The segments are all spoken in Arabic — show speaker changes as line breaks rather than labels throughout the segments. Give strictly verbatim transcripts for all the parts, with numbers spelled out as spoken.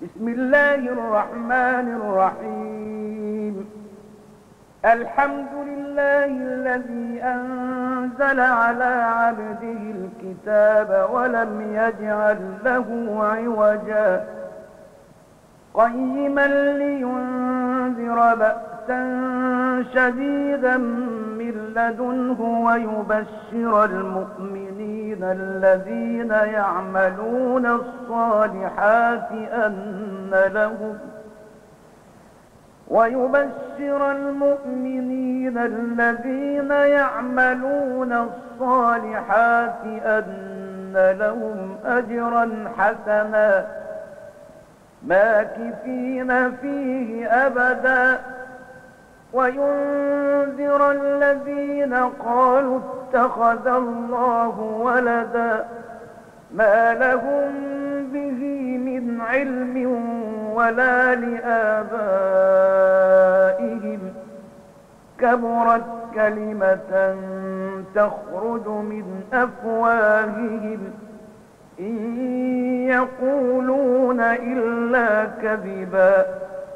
بسم الله الرحمن الرحيم. الحمد لله الذي أنزل على عبده الكتاب ولم يجعل له عوجا قيما لينذر بأسا شديدا من لدنه ويبشر المؤمنين الذين يعملون الصالحات أن لهم ويبشر المؤمنين الذين يعملون الصالحات أن لهم أجرا حسنا ماكثين فيه أبدا وينذر الذين قالوا اتخذ الله ولدا ما لهم به من علم ولا لآبائهم كبرت كلمة تخرج من أفواههم إن يقولون إلا كذبا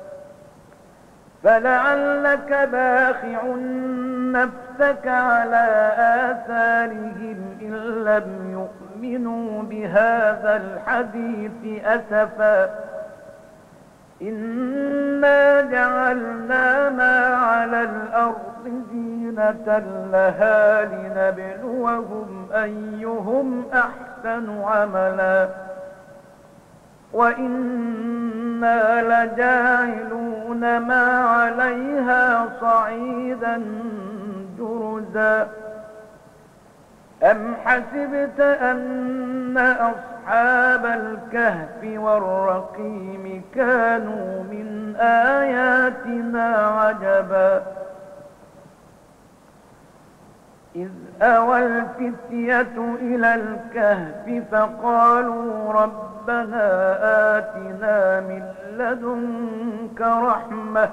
فلعلك باخع نفسك على آثارهم إن لم يؤمنوا بهذا الحديث أسفا إنا جعلنا ما على الأرض زينة لها لنبلوهم أيهم أحسن عملا وإنا لجاعلون ما عليها صعيدا جرزا أم حسبت أن أصحاب الكهف والرقيم كانوا من آياتنا عجبا إذ أوى الفتية إلى الكهف فقالوا ربنا آتنا من لدنك رحمة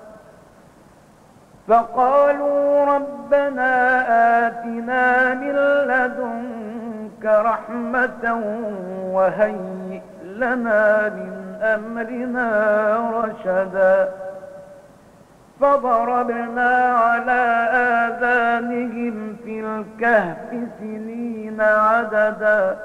فقالوا ربنا آتنا من لدنك رحمة وهيئ لنا من أمرنا رشدا فضربنا على آذانهم في الكهف سنين عددا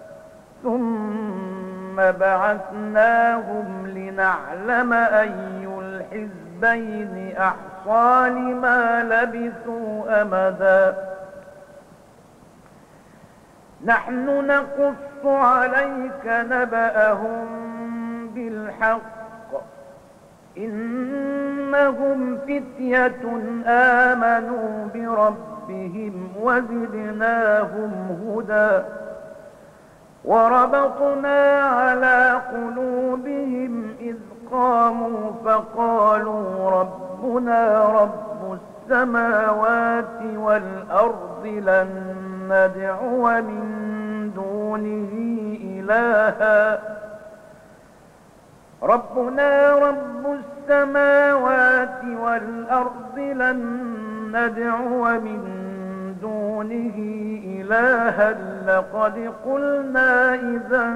ثم بعثناهم لنعلم أي الحزبين أحصى لما لبثوا أمدا نحن نقص عليك نبأهم بالحق إنهم فتية آمنوا بربهم وزدناهم هدى وربطنا على قلوبهم إذ قاموا فقالوا ربنا رب السماوات والأرض لن ندعو من دونه إلها ربنا رب السماوات والأرض لن ندعو من دونه إلها لقد قلنا إذا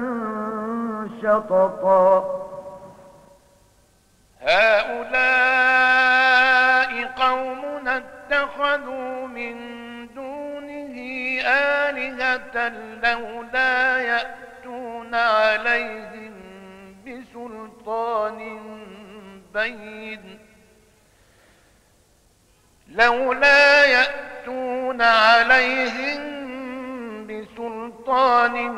شططا
هؤلاء قومنا اتخذوا من دونه آلهة لولا يأتون عليهم بسلطان بين لولا يأتون عليهم بسلطان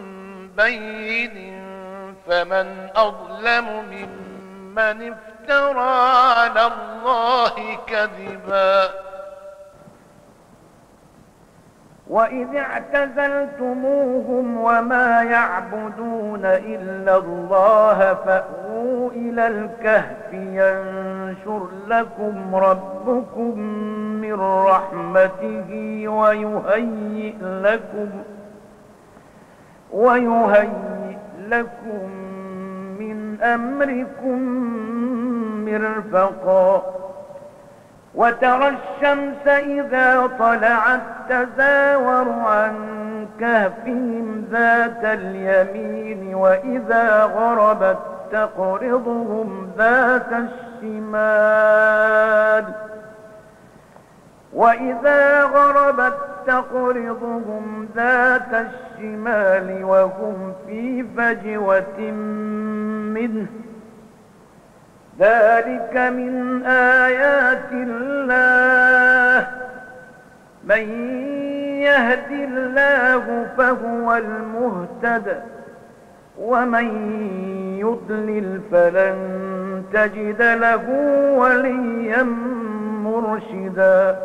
بين فمن أظلم ممن افترى على الله كذبا
وإذ اعتزلتموهم وما يعبدون إلا الله فأووا إلى الكهف ينشر لكم ربكم من رحمته ويهيئ لكم ويهيئ لكم من أمركم مرفقا وترى الشمس إذا طلعت تزاور عن كهفهم ذات اليمين وإذا غربت تقرضهم ذات الشمال وإذا غربت تقرضهم ذات الشمال وهم في فجوة منه ذلك من آيات الله من يهد الله فهو المهتد ومن يضلل فلن تجد له وليا مرشدا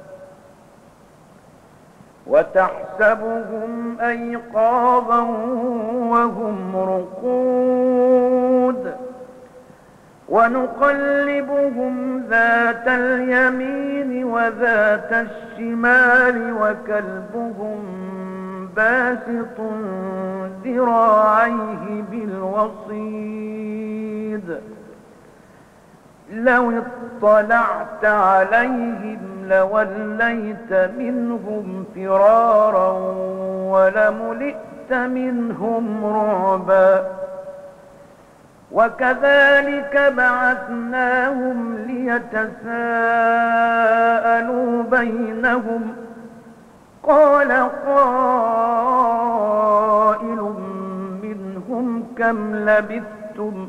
وتحسبهم أيقاظا وهم رقود ونقلبهم ذات اليمين وذات الشمال وكلبهم باسط ذراعيه بالوصيد لو اطلعت عليهم لوليت منهم فرارا ولملئت منهم رعبا وكذلك بعثناهم ليتساءلوا بينهم قال قائل منهم كم لبثتم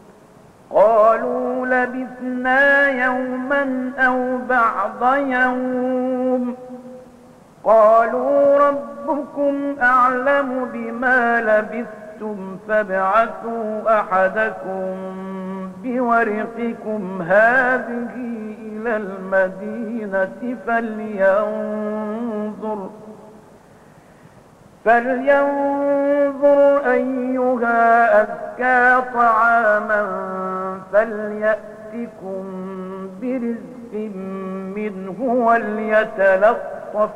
قالوا لبثنا يوما أو بعض يوم قالوا ربكم أعلم بما لبثتم فابعثوا أحدكم بورقكم هذه إلى المدينة فلينظر فلينظر أيها أزكى طعاما فليأتكم برزق منه وليتلطف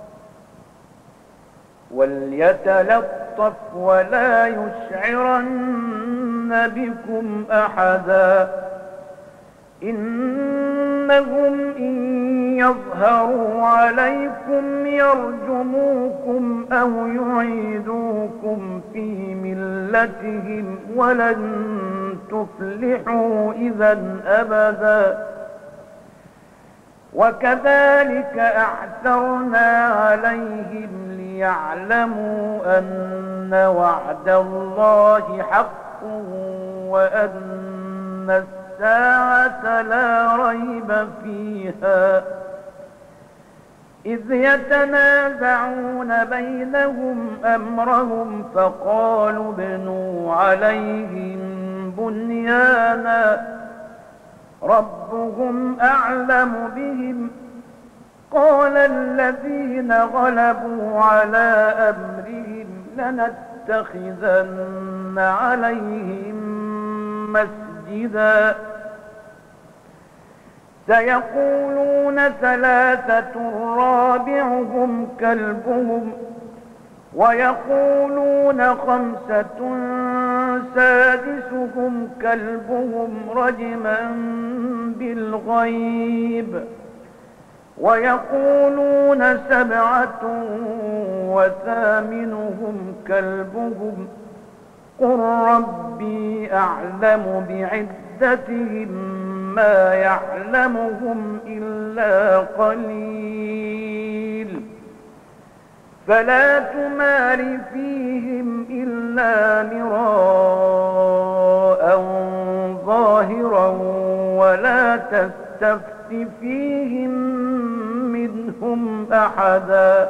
وليتلطف ولا يشعرن بكم أحدا إنهم إن يظهروا عليكم يرجموكم أو يعيدوكم في ملتهم ولن تفلحوا إذا أبدا وكذلك أعثرنا عليهم ليعلموا أن وعد الله حق وأن الساعة لا ريب فيها إذ يتنازعون بينهم أمرهم فقالوا ابنوا عليهم بنيانا ربهم أعلم بهم قال الذين غلبوا على أمرهم لنتخذن عليهم مسجدا سيقولون ثلاثة رابعهم كلبهم ويقولون خمسة سادسهم كلبهم رجما بالغيب ويقولون سبعة وثامنهم كلبهم قل ربي أعلم بعدتهم ما يعلمهم إلا قليل فلا تمار فيهم إلا مراء ظاهرا ولا تستفت فيهم منهم أحدا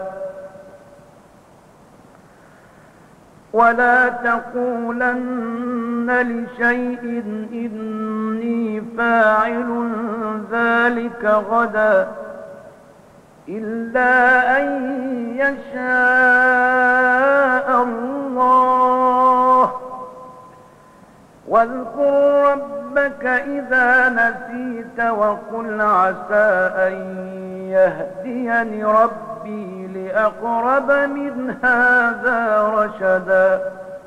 ولا تقولن لشيء إني فاعل ذلك غدا إلا أن يشاء الله واذكر ربك إذا نسيت وقل عسى أن يهديني ربي لأقرب من هذا رشدا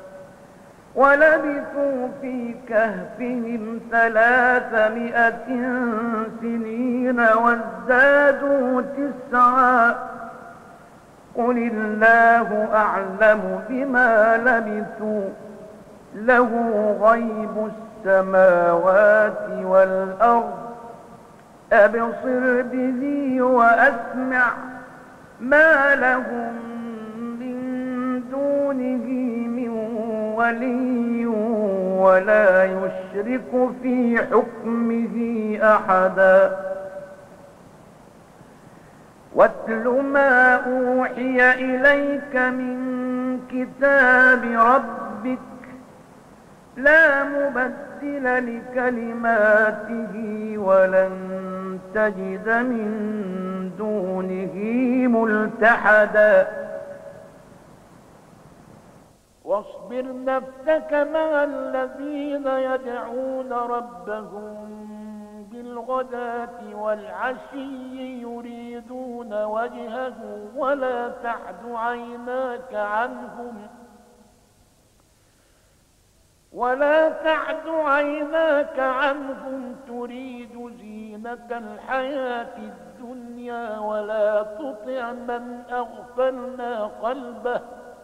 ولبثوا في كهفهم ثلاثمائة سنين وازدادوا تسعا قل الله أعلم بما لبثوا له غيب السماوات والأرض أبصر به وأسمع ما لهم من دونه من ولي ولا يشرك في حكمه أحدا واتل ما أوحي إليك من كتاب ربك لا مبدل لكلماته ولن تجد من دونه ملتحدا واصبر نفسك مع الذين يدعون ربهم بالغداة والعشي يريدون وجهه ولا تعد عيناك عنهم ولا تعد عيناك عنهم تريد زينة الحياة الدنيا ولا تطع من أغفلنا قلبه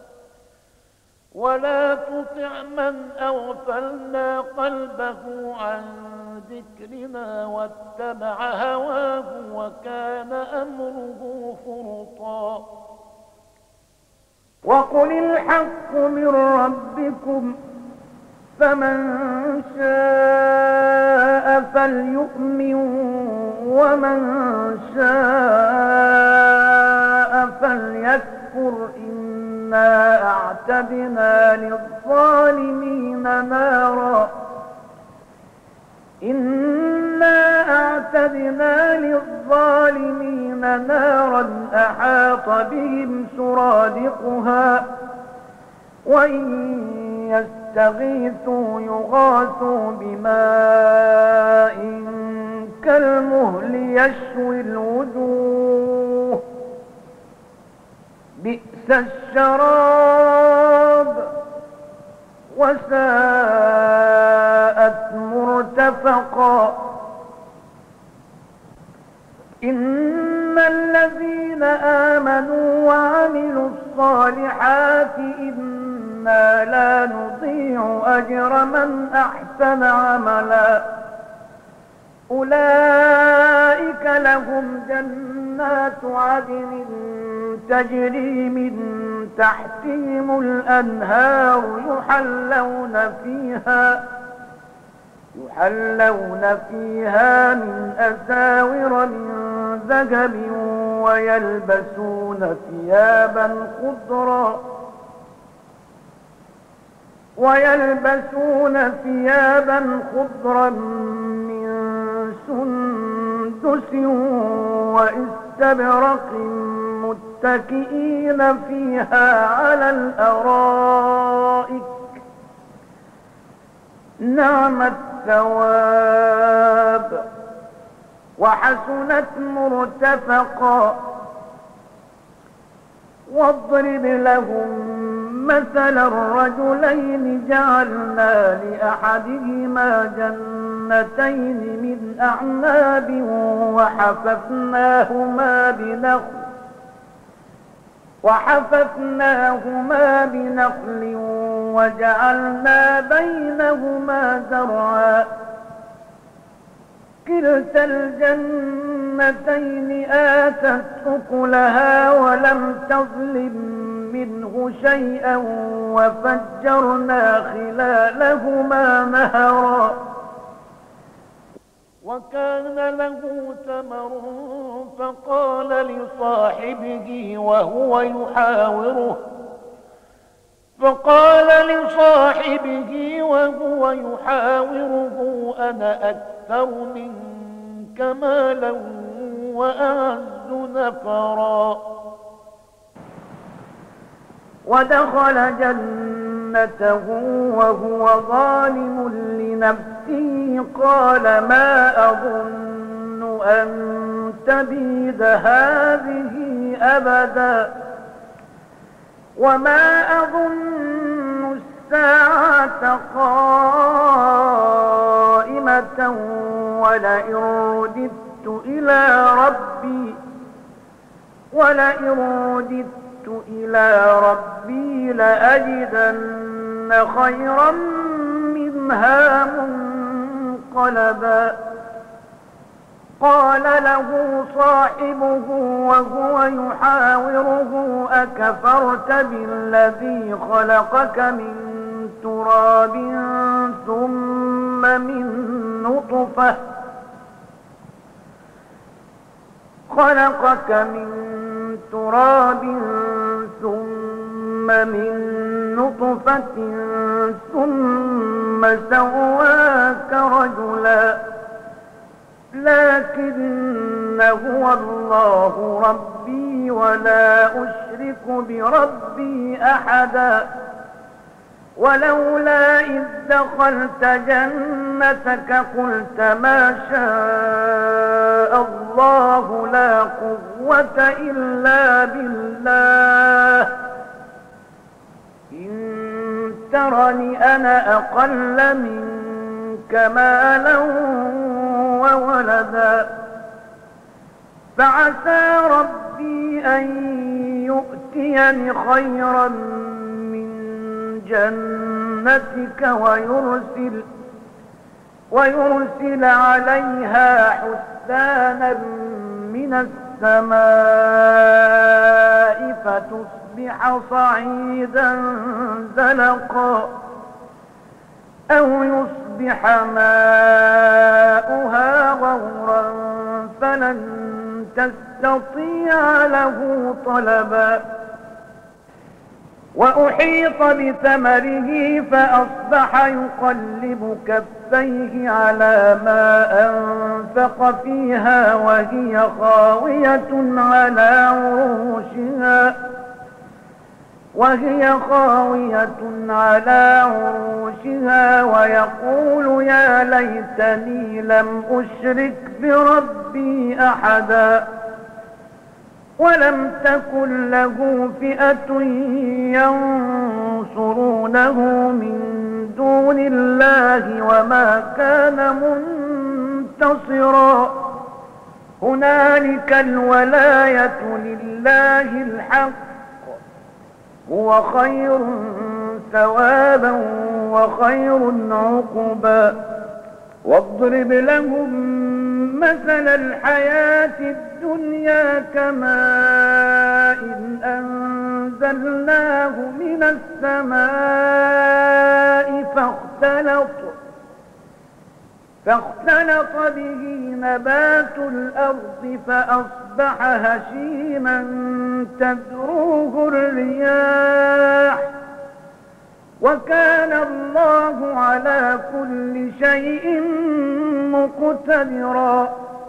ولا تطع من أغفلنا قلبه عن ذكرنا واتبع هواه وكان أمره فرطا وقل الحق من ربكم فمن شاء فليؤمن ومن شاء فليكفر إنا أعتدنا للظالمين نارا إنا أعتدنا للظالمين نارا أحاط بهم سرادقها وإن يستغيثوا يغاثوا بماء كالمهل يشوي الوجوه بئس الشراب وساءت مرتفقا إن الذين آمنوا وعملوا الصالحات إنا لا نضيع أجر من أحسن عملا أولئك لهم جنات عدن تجري من تحتهم الأنهار يحلون فيها يحلون فيها من أساور من ذهب ويلبسون ثيابا خضرا ويلبسون ثيابا خضرا من سندس واستبرق متكئين فيها على الأرائك نعم الثواب وحسنت مرتفقا واضرب لهم مثل الرجلين جعلنا لأحدهما جنتين من أعناب وحففناهما بنخل وحففناهما بنخل وجعلنا بينهما زرعا كلتا الجنتين آتت أكلها ولم تظلم منه شيئا وفجرنا خلالهما نهرا وكان له ثمر فقال لصاحبه وهو يحاوره فقال لصاحبه وهو يحاوره أنا أكثر منك مالا وأعز نفرا ودخل جنته وهو ظالم لنفسه قال ما أظن أن تبيد هذه أبدا وما أظن الساعة قائمة ولئن رددت إلى ربي ولئن رددت إلى ربي لأجدن خيرا منها منقلبا. قال له صاحبه وهو يحاوره أكفرت بالذي خلقك من تراب ثم من نطفة خلقك من تراب ثم من نطفة ثم سواك رجلا لكن هو الله ربي ولا أشرك بربي أحدا. ولولا إذ دخلت جنتك قلت ما شاء الله لا قوة إلا بالله إن ترني أنا أقل منك مالا وولدا فعسى ربي أن يؤتيني خيرا جنتك ويرسل ويرسل عليها حسانا من السماء فتصبح صعيدا زلقا أو يصبح ماؤها غورا فلن تستطيع له طلبا. وأحيط بثمره فأصبح يقلب كفيه على ما أنفق فيها وهي خاوية على عروشها وهي خاوية على عروشها ويقول يا ليتني لم أشرك بربي أحدا. ولم تكن له فئة ينصرونه من دون الله وما كان منتصرا. هنالك الولاية لله الحق هو خير ثوابا وخير عقبا. واضرب لهم مثل الحياة الدنيا كماء إن أنزلناه من السماء فاختلط فاختلط به نبات الأرض فأصبح هشيما تذروه الرياح وكان الله على كل شيء مقتدرا.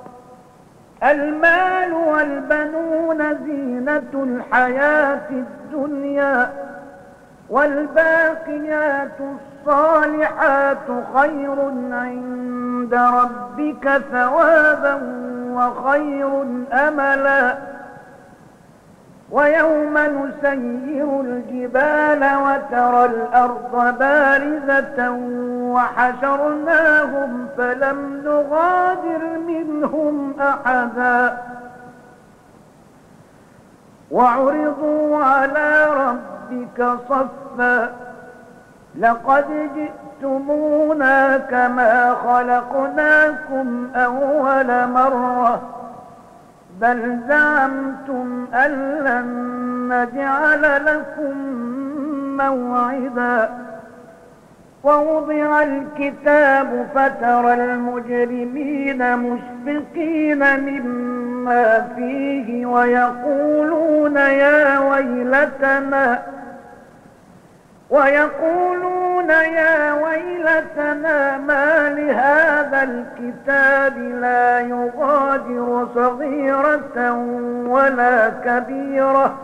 المال والبنون زينة الحياة الدنيا والباقيات الصالحات خير عند ربك ثوابا وخير أملا. ويوم نسير الجبال وترى الأرض بارزة وحشرناهم فلم نغادر منهم أحدا. وعرضوا على ربك صفا لقد جئتمونا كما خلقناكم أول مرة بل زعمتم أن لن نجعل لكم موعدا. ووضع الكتاب فترى المجرمين مشفقين مما فيه ويقولون يا ويلتنا ويقولون يا ويلتنا ما لهذا الكتاب لا يغادر صغيرة ولا كبيرة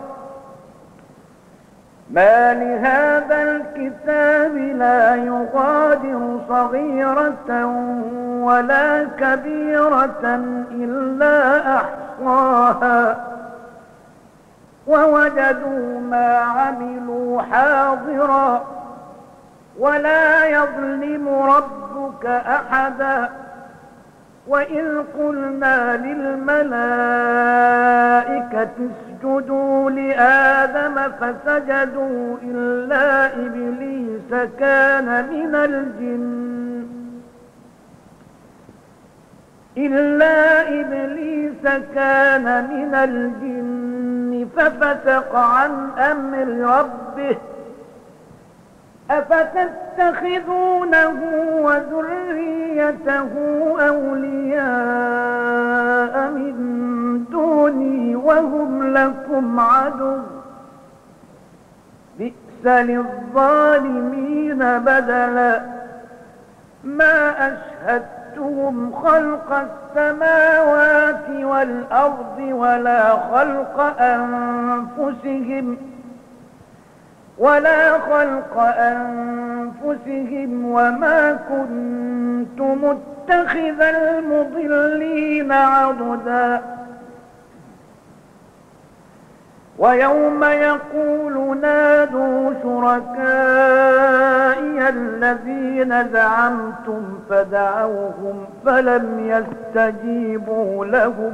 ما لهذا الكتاب لا يغادر صغيرة ولا كبيرة إلا أحصاها ووجدوا ما عملوا حاضرا ولا يظلم ربك أحدا. وإذ قلنا للملائكة اسجدوا لآدم فسجدوا إلا إبليس كان من الجن إلا إبليس كان من الجن ففسق عن أمر ربه أفتتخذونه وذريته أولياء من دوني وهم لكم عدو بئس للظالمين بدلا ما أشهدتهم خلق السماوات والأرض ولا خلق أنفسهم ولا خلق أنفسهم وما كنت متخذ المضلين عضدا ويوم يقول نادوا شركائي الذين زعمتم فدعوهم فلم يستجيبوا لهم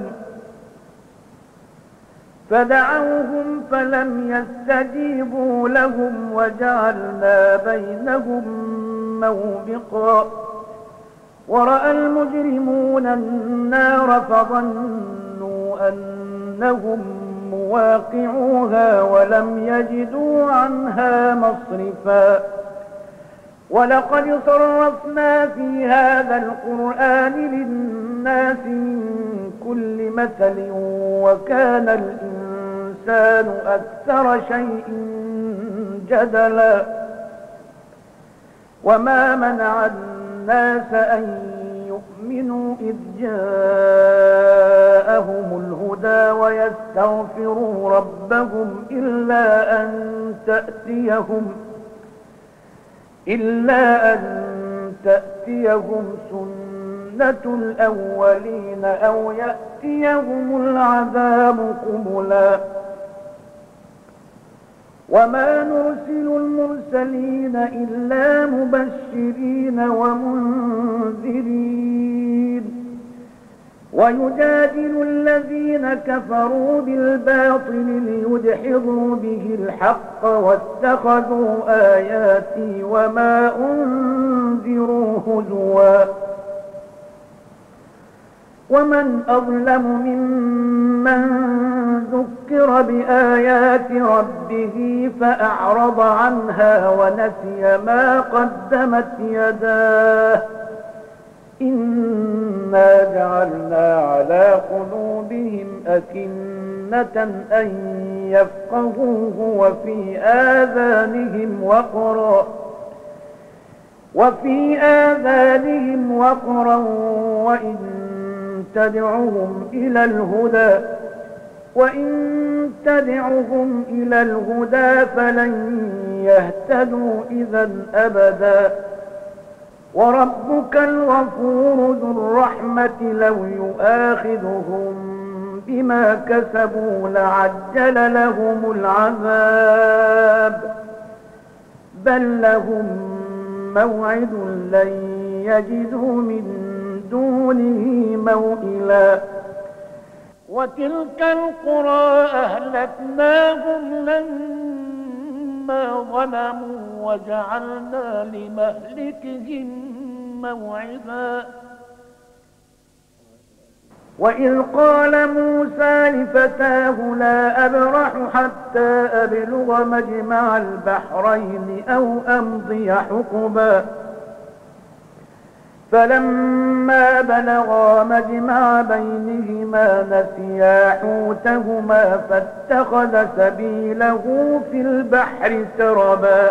فدعوهم فلم يستجيبوا لهم وجعلنا بينهم موبقا ورأى المجرمون النار فظنوا أنهم مواقعوها ولم يجدوا عنها مصرفا ولقد صرفنا في هذا القرآن للناس من كل مثل وكان الإنسان أكثر شيء جدلا وما منع الناس أن يؤمنوا إذ جاءهم الهدى ويستغفروا ربهم إلا أن تأتيهم إلا أن تأتيهم سنة الأولين أو يأتيهم العذاب قبلا وما نرسل المرسلين إلا مبشرين ومنذرين ويجادل الذين كفروا بالباطل ليدحضوا به الحق واتخذوا آياتي وما أنذروا هزوا ومن أظلم ممن ذكر بآيات ربه فأعرض عنها ونسي ما قدمت يداه إنا جعلنا على قلوبهم أكنة أن يفقهوه وفي آذانهم وقرا وفي آذانهم وقرا وإن تدعهم إلى الهدى وإن تدعهم إلى الهدى فلن يهتدوا إذا أبدا وربك الغفور ذو الرحمة لو يؤاخذهم بما كسبوا لعجل لهم العذاب بل لهم موعد لن يجدوا من دونه موئلا وتلك القرى أهلكناهم لما ظلموا وجعلنا لمهلكهم موعدا وإذ قال موسى لفتاه لا أبرح حتى أبلغ مجمع البحرين أو أمضي حقبا فلما بلغا مجمع بينهما نسيا حوتهما فاتخذ سبيله في البحر سربا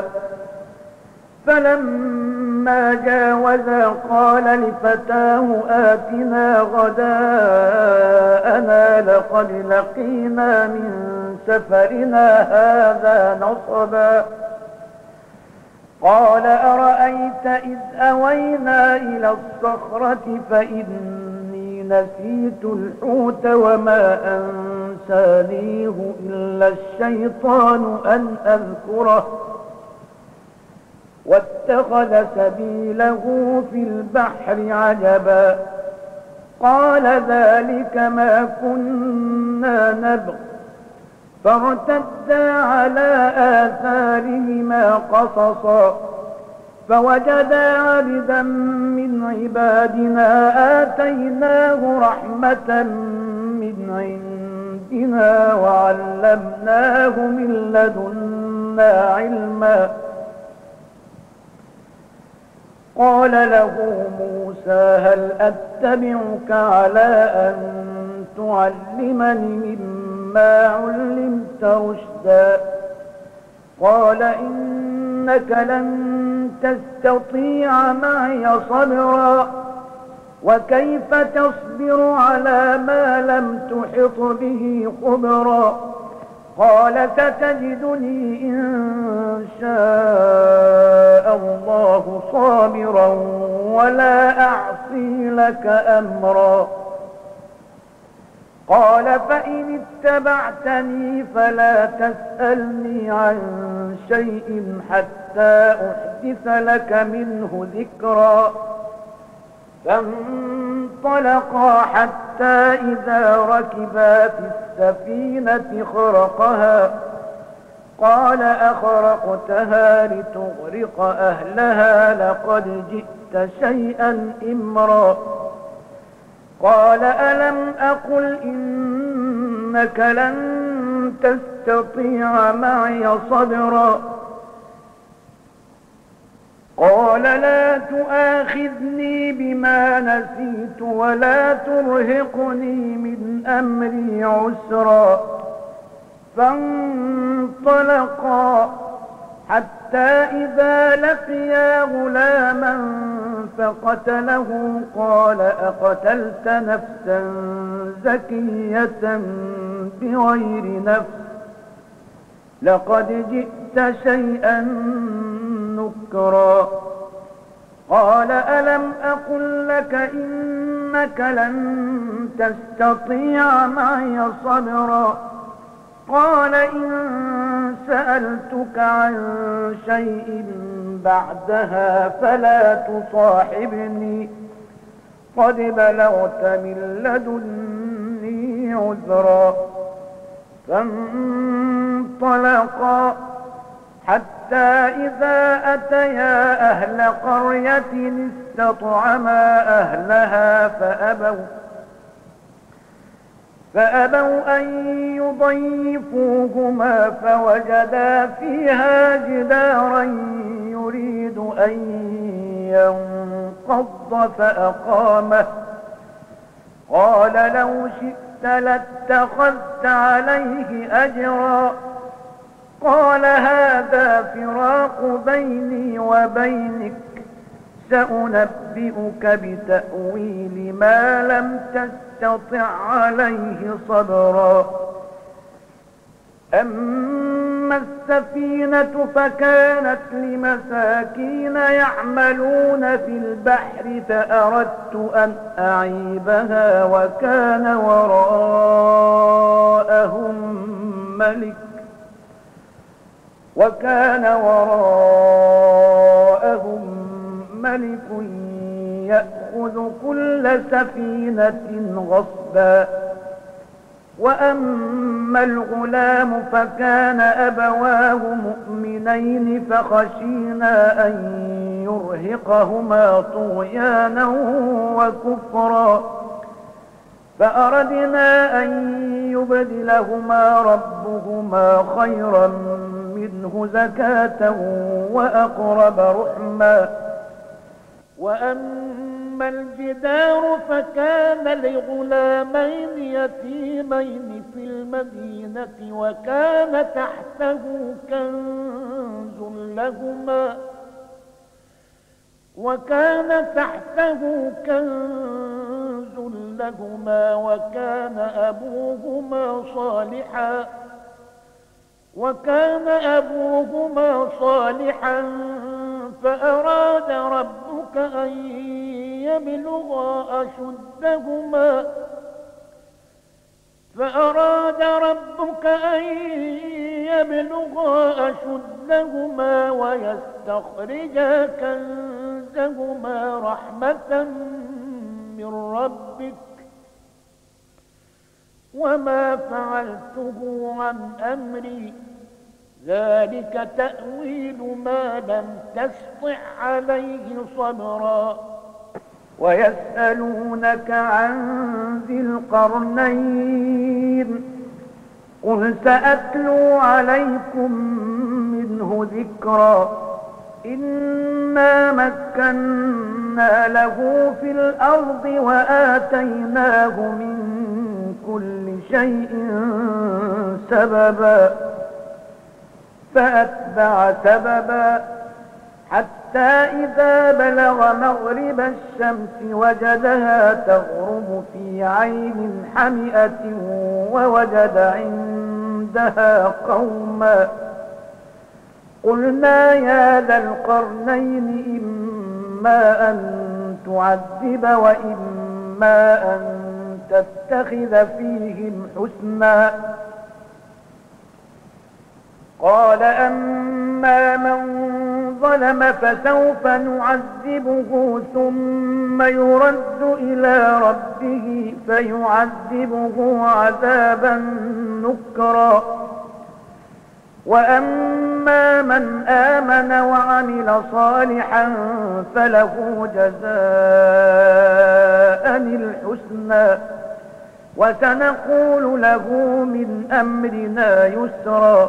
فلما جاوزا قال لفتاه آتنا غداءنا لقد لقينا من سفرنا هذا نصبا قال أرأيت إذ أوينا إلى الصخرة فإني نسيت الحوت وما أنسانيه إلا الشيطان أن أذكره واتخذ سبيله في البحر عجبا قال ذلك ما كنا نبغ فارتدا على آثارهما قصصا فوجدا عبدا من عبادنا آتيناه رحمة من عندنا وعلمناه من لدنا علما. قال له موسى هل أتبعك على أن تعلمني مما علمت رشدا؟ قال إنك لن تستطيع معي صبرا وكيف تصبر على ما لم تحط به خبرا؟ قال ستجدني إن شاء الله صابرا ولا أعصي لك أمرا. قال فإن اتبعتني فلا تسألني عن شيء حتى أحدث لك منه ذكرا. فانطلقا حتى إذا ركبا في السفينة خرقها قال أخرقتها لتغرق أهلها لقد جئت شيئا إمرا. قال ألم أقل إنك لن تستطيع معي صبرا؟ قال لا تؤاخذني بما نسيت ولا ترهقني من أمري عسرا. فانطلقا حتى إذا لقيا غلاما فقتله قال أقتلت نفسا زكية بغير نفس لقد جئت شيئا نكرا. قال ألم أقل لك إنك لن تستطيع معي صبرا؟ قال إن سألتك عن شيء بعدها فلا تصاحبني قد بلغت من لدني عذرا. فانطلقا حتى إذا أتيا أهل قرية استطعما أهلها فأبوا فأبوا أن يضيفوهما فوجدا فيها جدارا يريد أن ينقض فأقامه. قال لو شئت لاتخذت عليه أجرا. قال هذا فراق بيني وبينك سأنبئك بتأويل ما لم تستطع عليه صبرا. أما السفينة فكانت لمساكين يعملون في البحر فأردت أن أعيبها وكان وراءهم ملك وكان وراءهم ملك يأخذ كل سفينة غصبا. وأما الغلام فكان أبواه مؤمنين فخشينا أن يرهقهما طغيانا وكفرا فأردنا أن يبدلهما ربهما خيرا منه زكاة وأقرب رحما. وأما الجدار فكان لغلامين يتيمين في المدينة وكان تحته كنز لهما وكان تحته كنز لهما وكان أبوهما صالحا وكان أبوهما صالحا فأراد ربك أن يبلغا أشدهما فأراد ربك أن يبلغا أشدهما ويستخرجا كنزهما رحمة من ربك وما فعلته عن أمري ذلك تأويل ما لم تسطع عليه صبرا ويسألونك عن ذي القرنين قل سأتلو عليكم منه ذكرا إنا مكنا له في الأرض وآتيناه من كل شيء سببا فأتبع سببا حتى إذا بلغ مغرب الشمس وجدها تغرب في عين حمئة ووجد عندها قوما قلنا يا ذا القرنين إما أن تعذب وإما أن تتخذ فيهم حسنا قال أما من ظلم فسوف نعذبه ثم يرد إلى ربه فيعذبه عذابا نكرا وأما من آمن وعمل صالحا فله جزاء الحسنى وسنقول له من أمرنا يسرا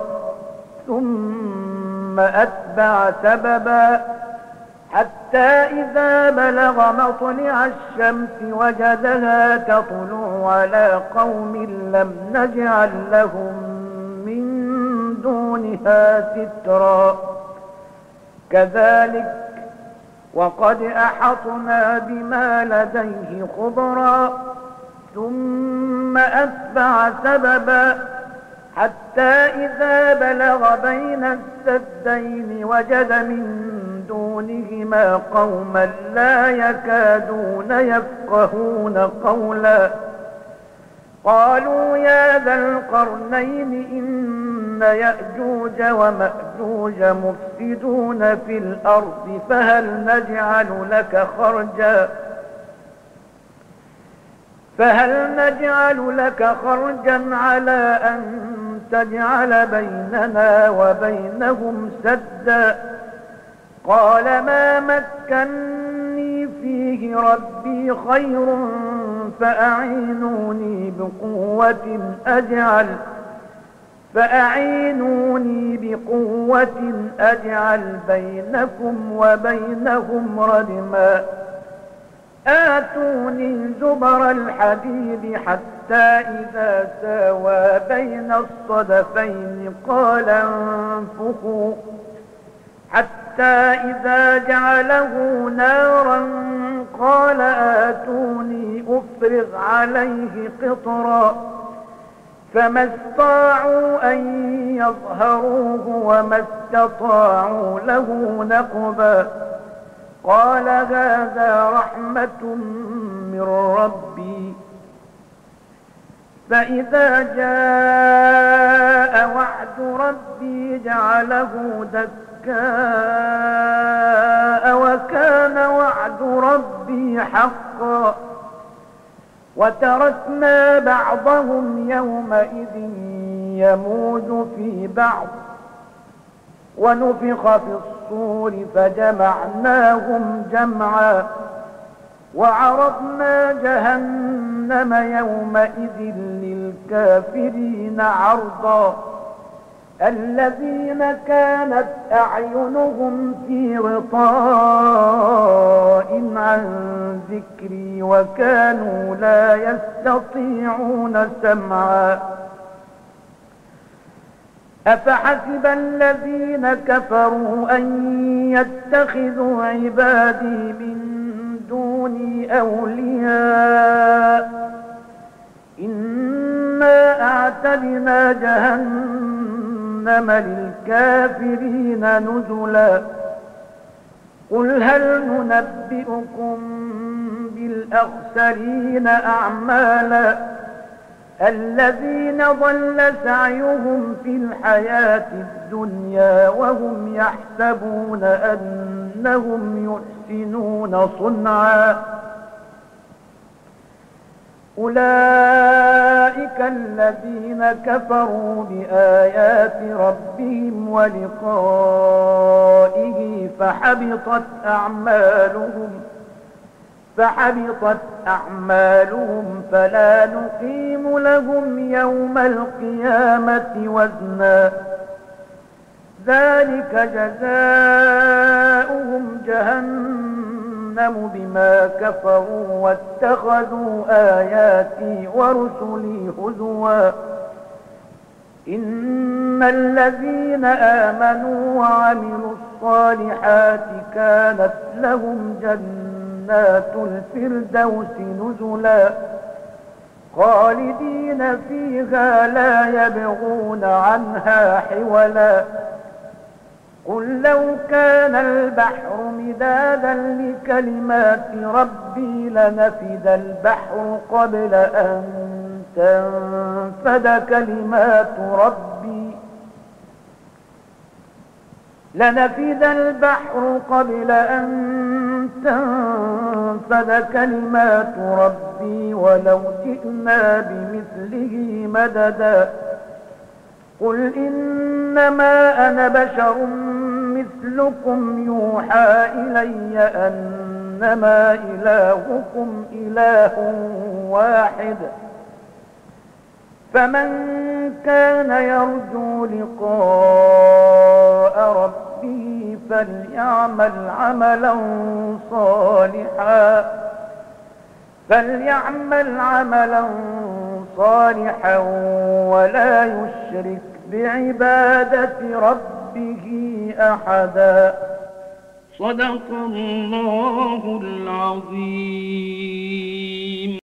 ثم أتبع سببا حتى إذا بلغ مطلع الشمس وجدها تطلع على قوم لم نجعل لهم من دونها سترا كذلك وقد أحطنا بما لديه خبرا ثم أتبع سببا حتى إذا بلغ بين السدين وجد من دونهما قوما لا يكادون يفقهون قولا قالوا يا ذا القرنين إن يأجوج ومأجوج مفسدون في الأرض فهل نجعل لك خرجا فهل نجعل لك خرجا على أن تجعل بيننا وبينهم سدا قال ما مكني فيه ربي خير فأعينوني بقوة أجعل فأعينوني بقوة أجعل بينكم وبينهم ردما آتوني زبر الحديد حتى إذا ساوى بين الصدفين قال انفخوا حتى إذا جعله نارا قال آتوني أفرغ عليه قطرا فما استطاعوا أن يظهروه وما استطاعوا له نقبا قال هذا رحمة من ربي فإذا جاء وعد ربي جعله دكاء وكان وعد ربي حقا وتركنا بعضهم يومئذ يموج في بعض ونفخ في الصور فجمعناهم جمعا وعرضنا جهنم يومئذ للكافرين عرضا الذين كانت أعينهم في غطاء عن ذكري وكانوا لا يستطيعون سمعا أفحسب الذين كفروا أن يتخذوا عبادي من دوني أولياء إنا أعتدنا جهنم للكافرين نزلا قل هل ننبئكم بالأخسرين أعمالا الذين ضل سعيهم في الحياة الدنيا وهم يحسبون أنهم يحسنون صنعا أولئك الذين كفروا بآيات ربهم ولقائه فحبطت أعمالهم فحبطت أعمالهم فلا نقيم لهم يوم القيامة وزنا ذلك جزاؤهم جهنم بما كفروا واتخذوا آياتي ورسلي هزوا إن الذين آمنوا وعملوا الصالحات كانت لهم جنات الفردوس نزلا خالدين فيها لا يبغون عنها حولا قل لو كان البحر مدادا لكلمات ربي لنفد البحر قبل أن تنفد كلمات ربي لنفد البحر قبل أن تنفد كلمات ربي ولو جئنا بمثله مددا قل إنما أنا بشر مثلكم يوحى إلي أنما إلهكم إله واحد فمن كان يرجو لقاء ربه فليعمل عملا صالحا فليعمل عملا صالحا ولا يشرك بعبادة ربه أحدا. صدق الله العظيم.